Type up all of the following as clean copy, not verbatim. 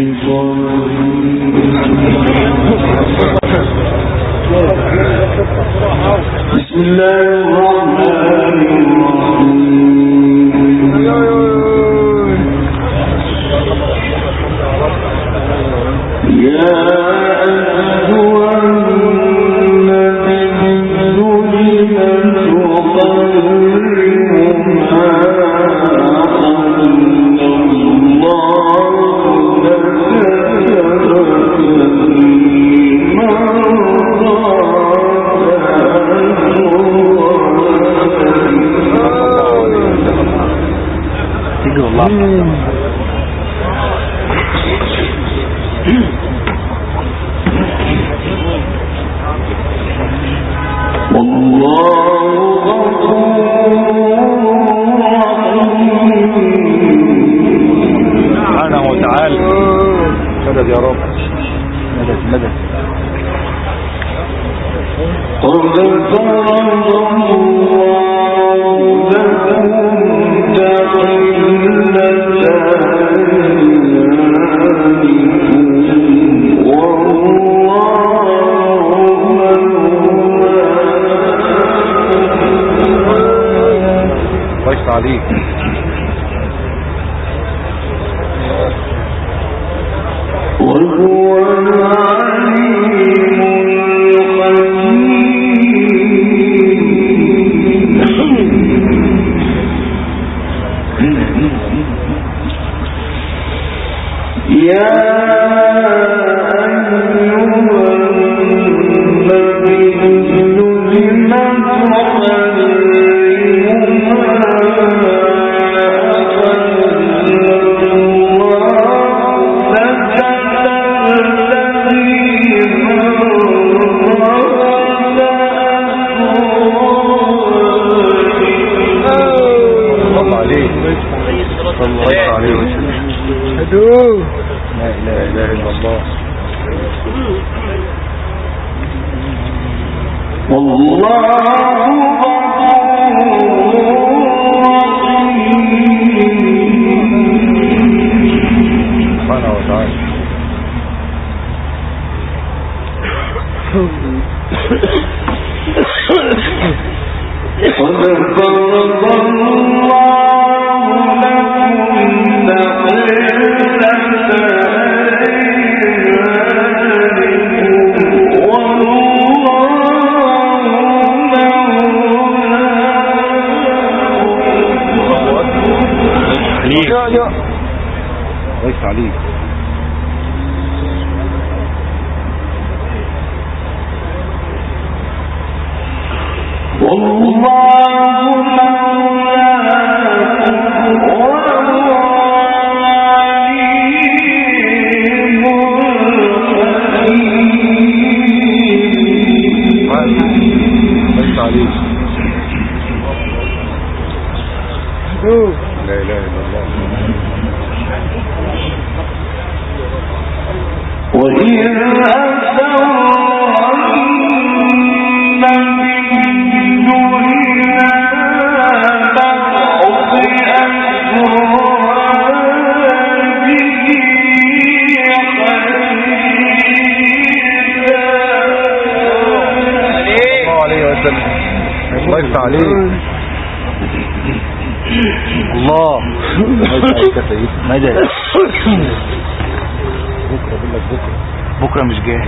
بكرة مش جاي.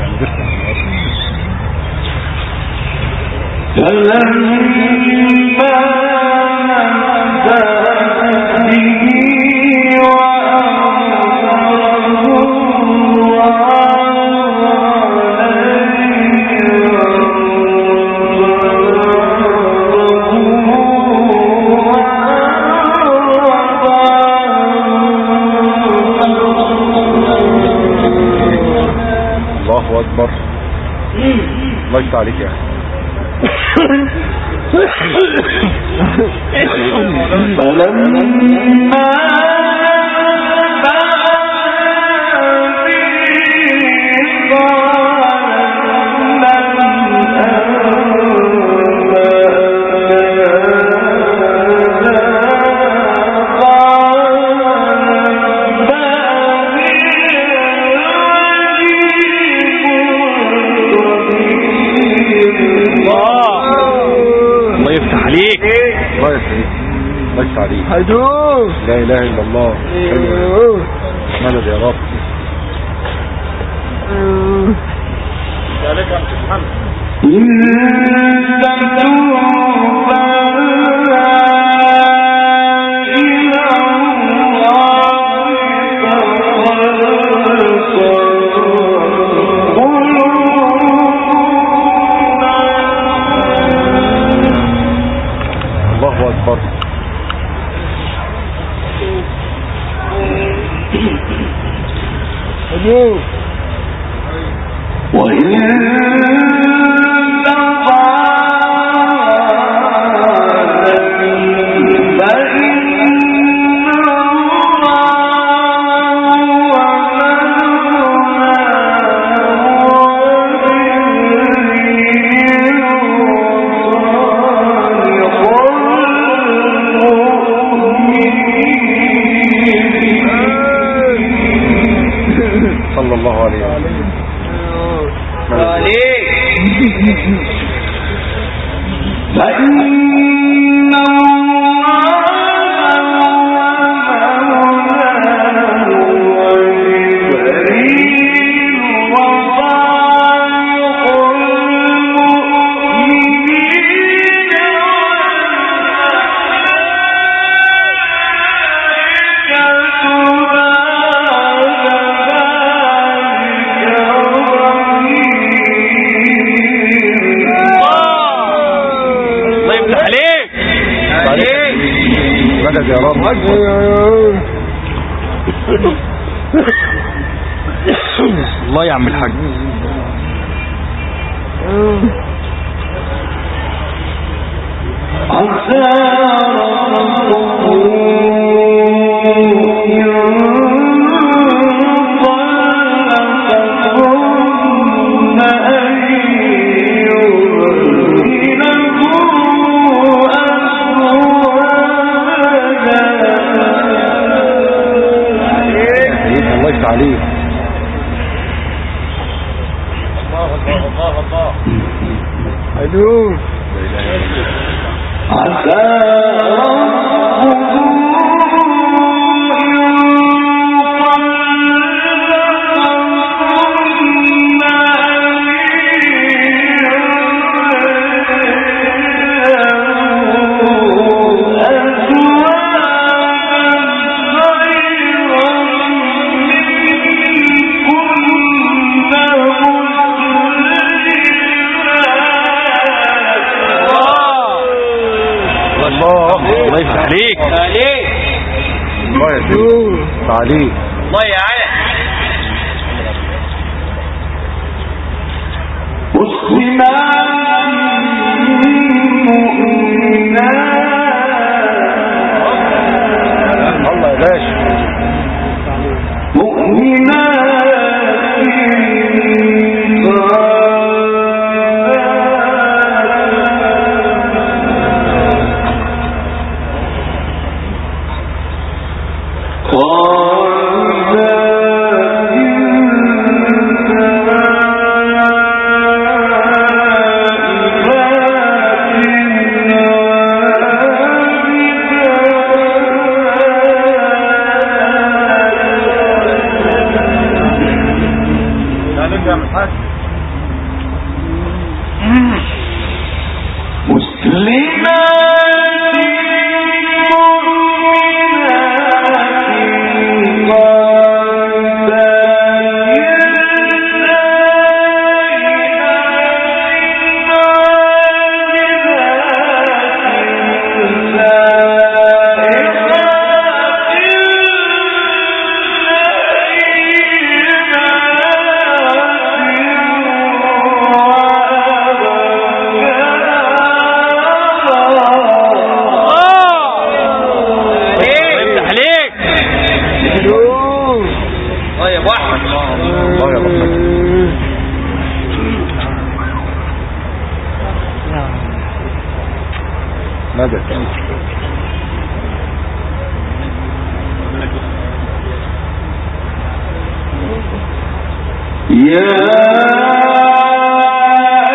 أكبر. الله يفتح عليك يا أخي. بس عليك. هدوء. لا اله الا الله. مدد يا رب. ذلك انت محمد. الله اكبر. صلى الله عليه وسلم. مدد يا رب. الله يا عم الحاج. عليه. الله الله الله الله. عسى الله يفتح عليك. الله يفتح عليك. الله يعين. الله يا باشا. مدد.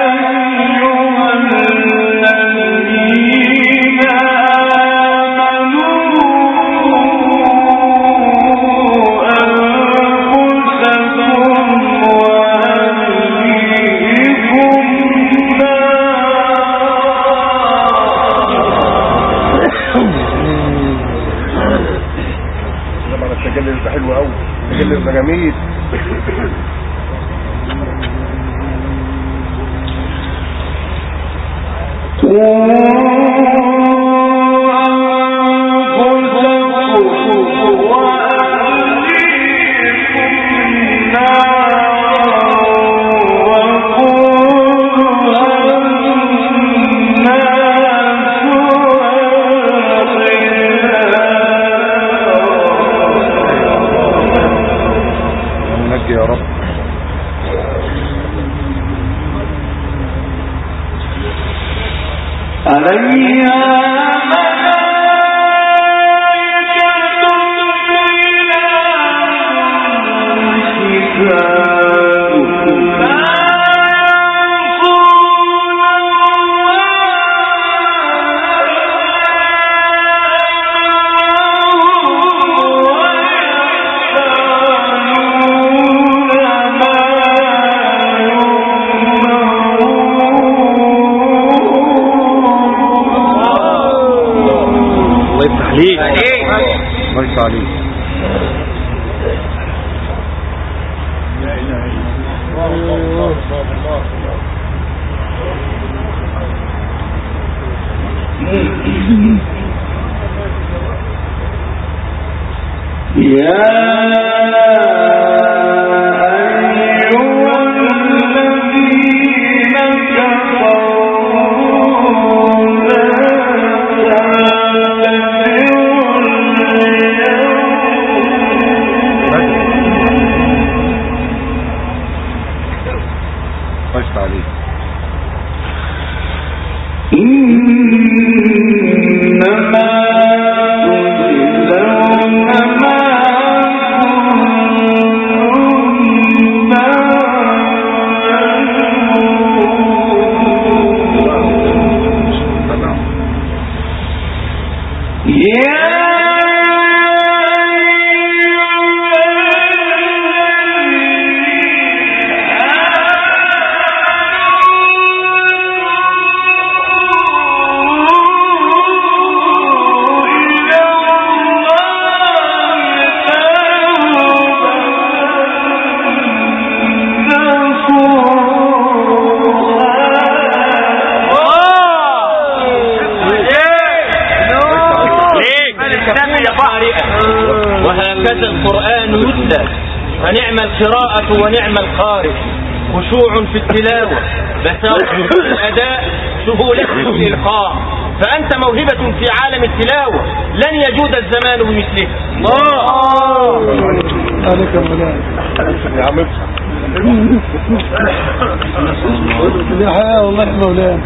أيها الذين آمنوا راجل جميل. يا رب الله عليك. وهكذا القرآن يتلى فنعم القراءة ونعم القارئ، خشوع في التلاوة، بساطة في الأداء، سهولة في الإلقاء، فأنت موهبة في عالم التلاوة لن يجود الزمان بمثلها. الله عليك يا مولانا يا عم يا حياة والله يا مولانا.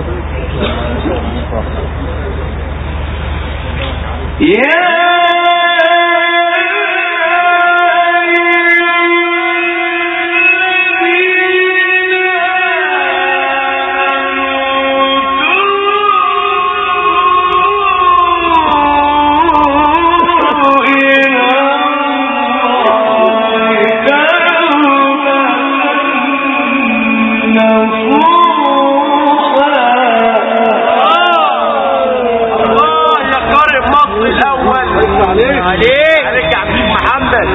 عليك يا عبد محمد.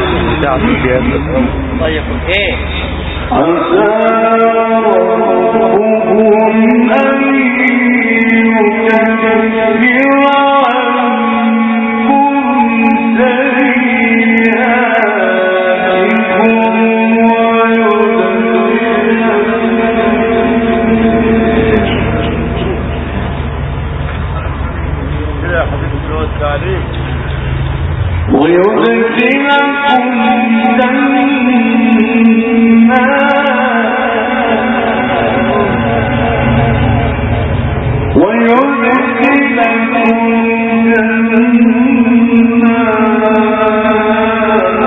طيب ايه عسى ربكم ان يكفر عنكم سيئاتكم ويدخلكم جنات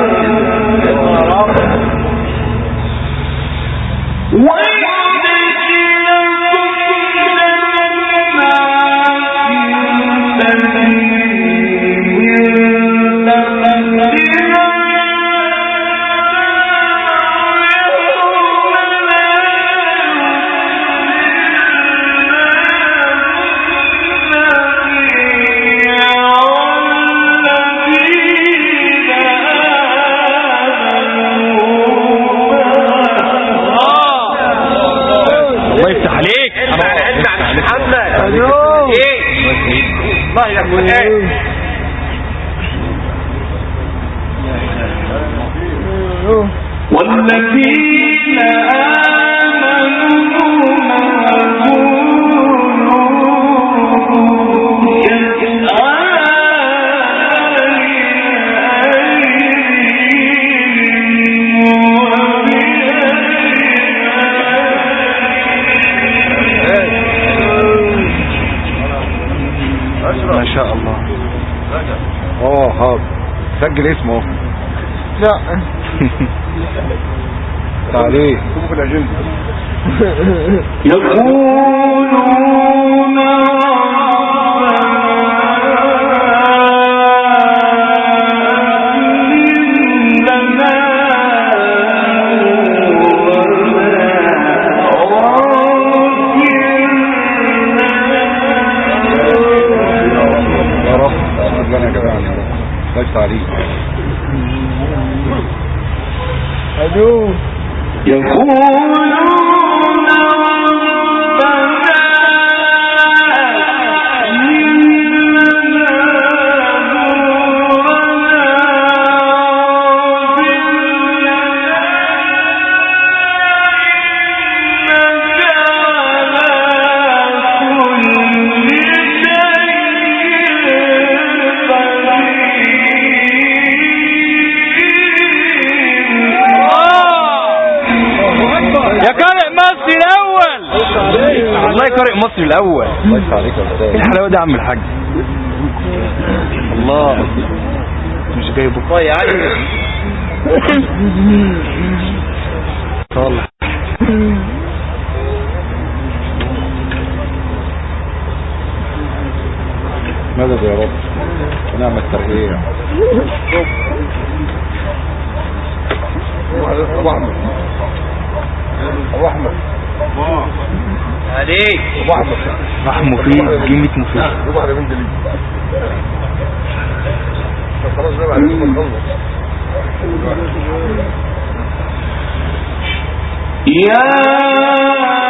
الله يا اخوان. والذين ما شاء الله. حاضر سجل اسمه. لا تعالي في الاجنده. يقولون ليس عليك. الو يقولون قارئ مصر الاول. الله يفتح عليك يا استاذ. ايه الحلاوه دي يا عم الحاج؟ الله مش جايبه طيب عادي صالح. مدد يا رب ونعم الترقية. ابو احمد ابو احمد عليك ابو احمد راح مفيد قيمة مفيد. ابو احمد بنت لي خلاص بقى عليكم نخلص. يا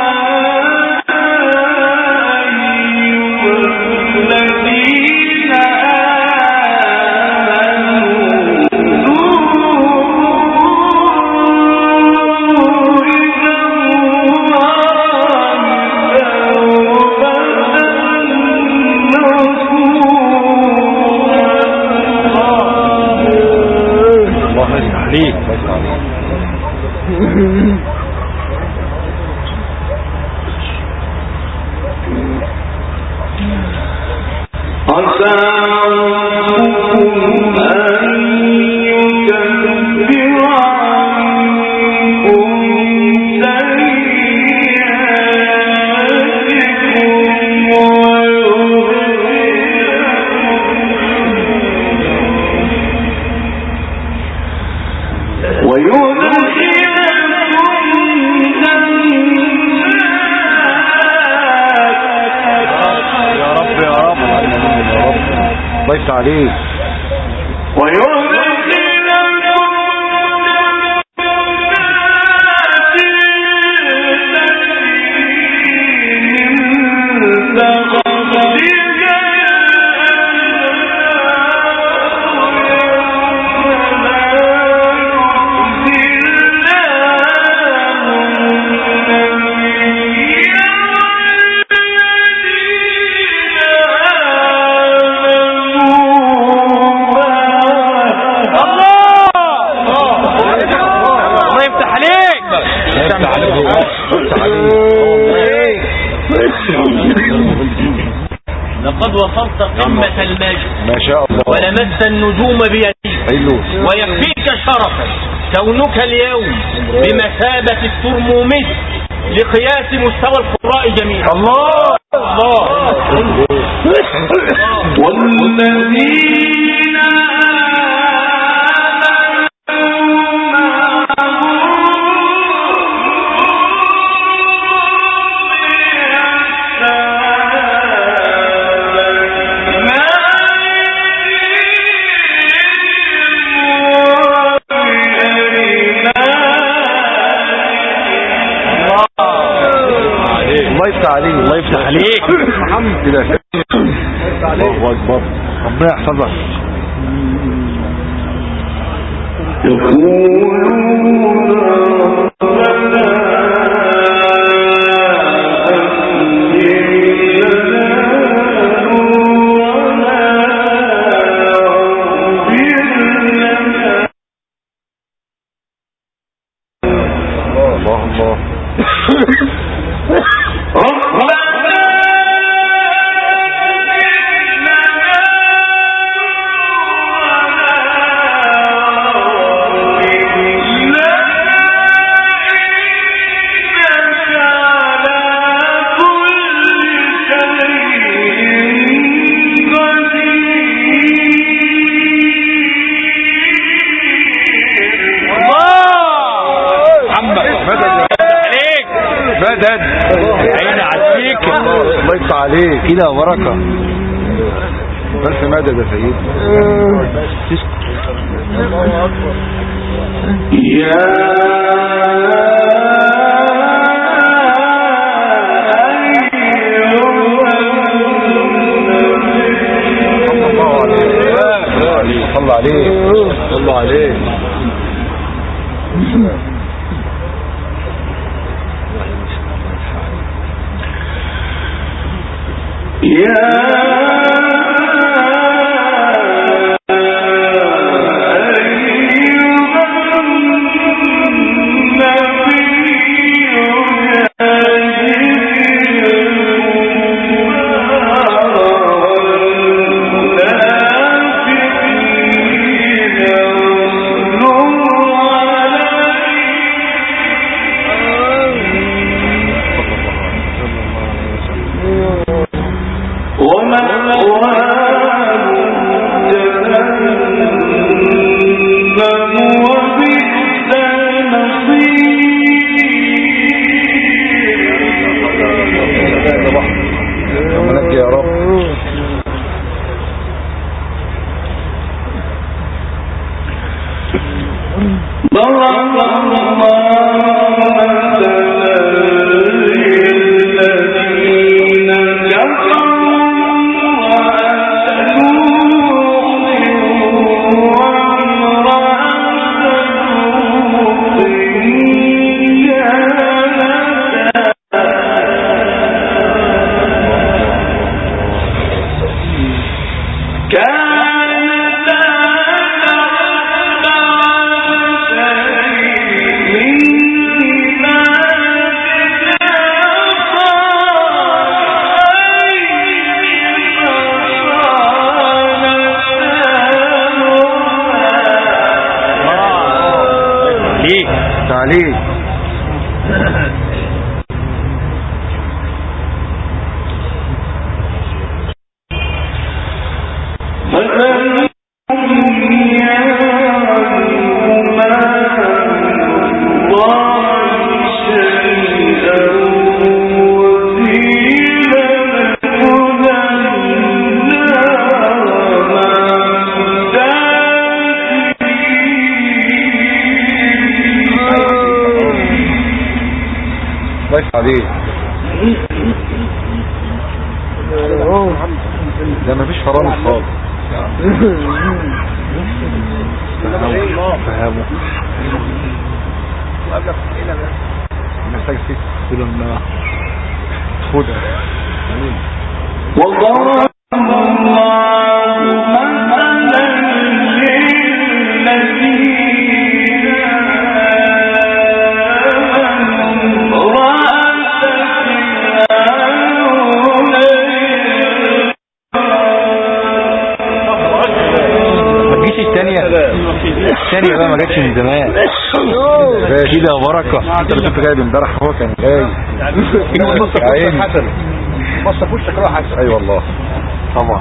الله عليك. لقد وصلت قمة المجد ما شاء الله ولمست النجوم بيديك ويكفيك شرفا كونك اليوم بمثابة الترمومتر لقياس مستوى القراء جميعا. الله والذين الله يفتح عليك. الله يفتح عليك محمد كده عليك. الله اكبر. ربنا يحفظك. كده بركة. بس ماذا ده سيد الله أكبر. صلى عليه صلى عليه. ده مفيش حرام خالص. فهموا محتاج فيك تقول لنا خدها والله الثانية بقى ما جاتش من زمان كده بركة. انت اللي كنت جايب امبارح هو كان جاي عيني بص في وشك روح حسن. اي والله طبعا.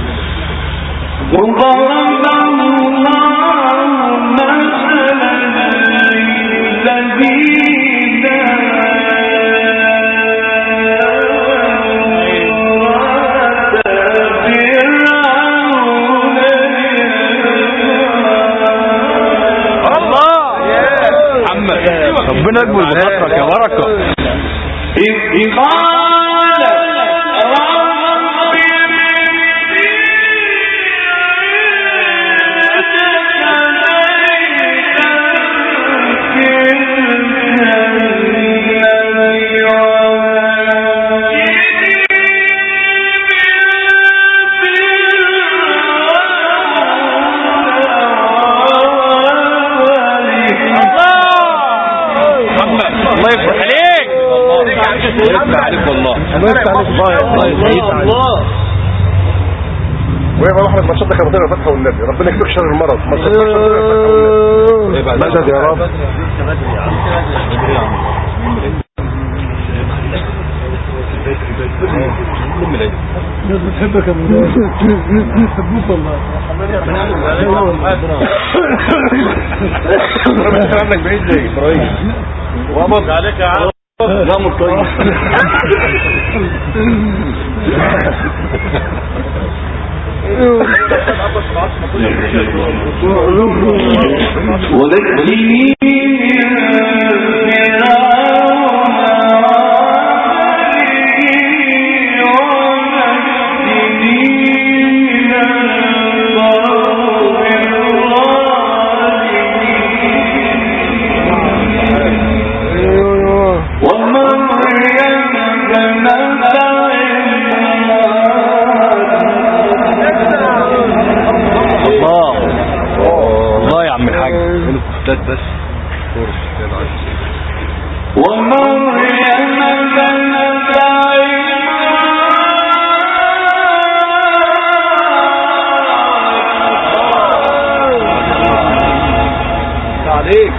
ربنا يقبل بخاطرك يا بركة. إذ قال رب الله يفتح عليك. يفتح عليك والله. الله ويبقى احنا ما صدق ربنا فتحه والنبي، ربنا يكفيك شر المرض، ما صدقش ربنا مدد يا رب. الناس بتحبك يا ابو بيحبوك والله. ربنا عنك بعيد زي ابراهيم وامض عليك يا عم. لا مطيب بس عليك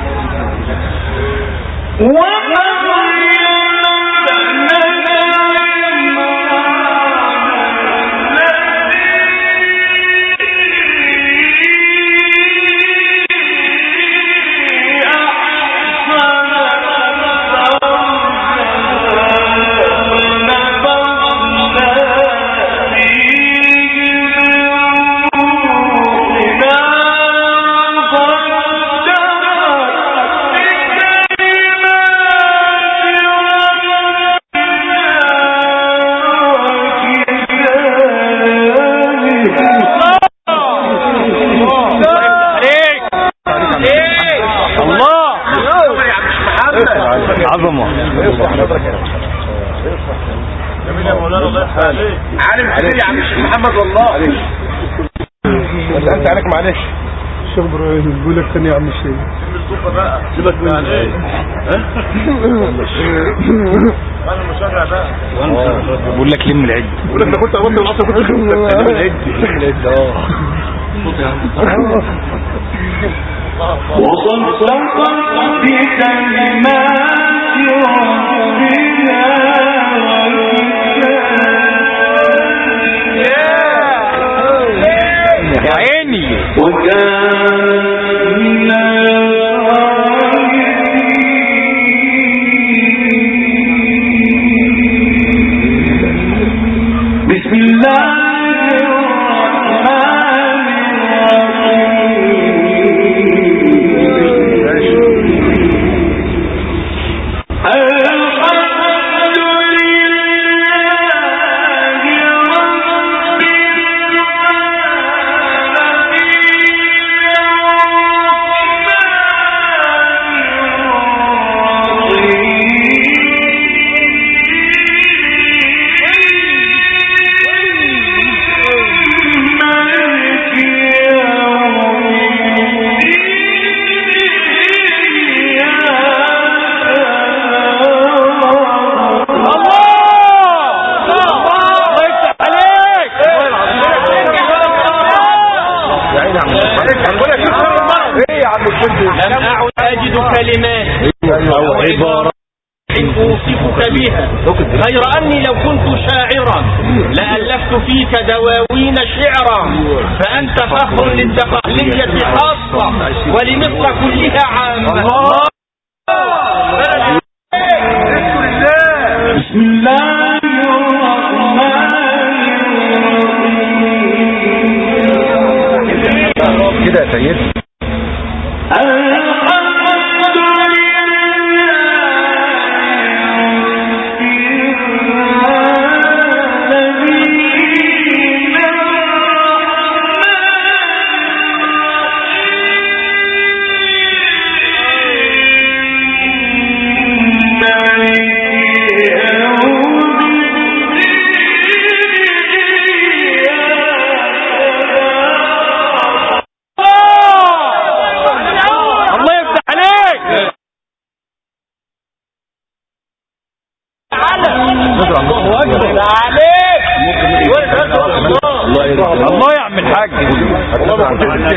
عظمه. جميل يا مولانا الله يفتح عليك. عالم كبير يا عم الشيخ محمد والله. بس انت عليك معلش. الشيخ ابراهيم بيقول لك ثاني يا عم الشيخ. بقى سيبك من ايه؟ انا المشرع بقى. بقول لك لم العد. بقول لك انا كنت اوصل العصر كنت لم العد. صوت يا عم. وصدقت بكلمات ربنا يا عيني وكان من بسم الله لم أعد أجد كلمات عبارة أوصفك بها غير أني لو كنت شاعرا لألفت فيك دواوين شعرا، فأنت فخر للدقهلية خاصة ولمصر كلها عامة. بسم الله الرحمن كده يا سيدي.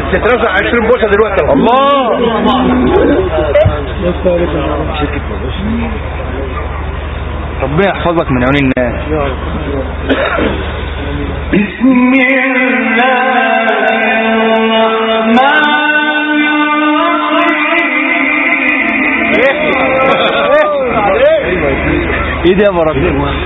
تترفع 20 بوصه دلوقتي. الله ربنا يحفظك من عيون الناس. بسم الله ايه ده يا بركة؟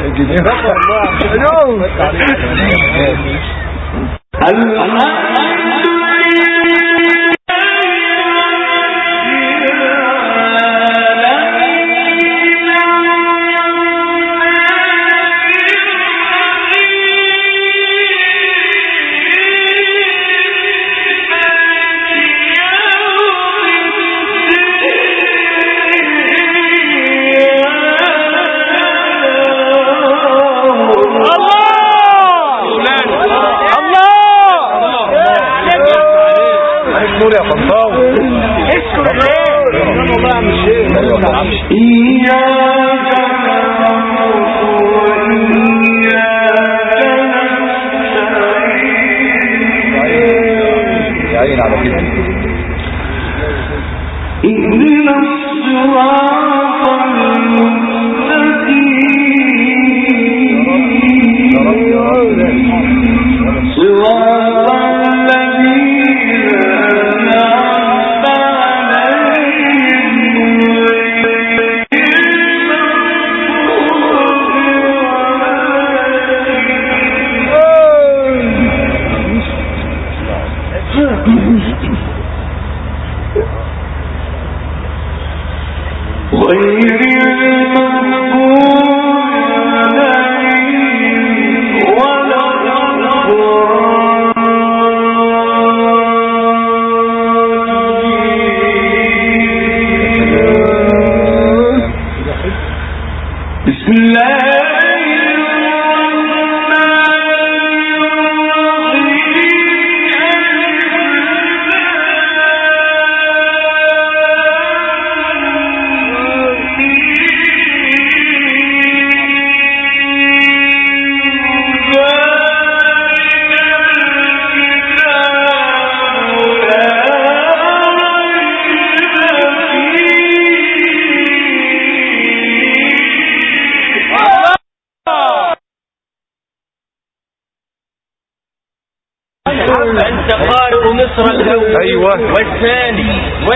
أنت قارئ مصر الأول. أيوة. والثاني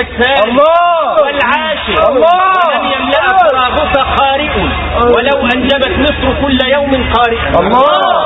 الله والعاشر. الله ولم يملأ فراغك قارئ ولو أنجبت مصر كل يوم قارئا. الله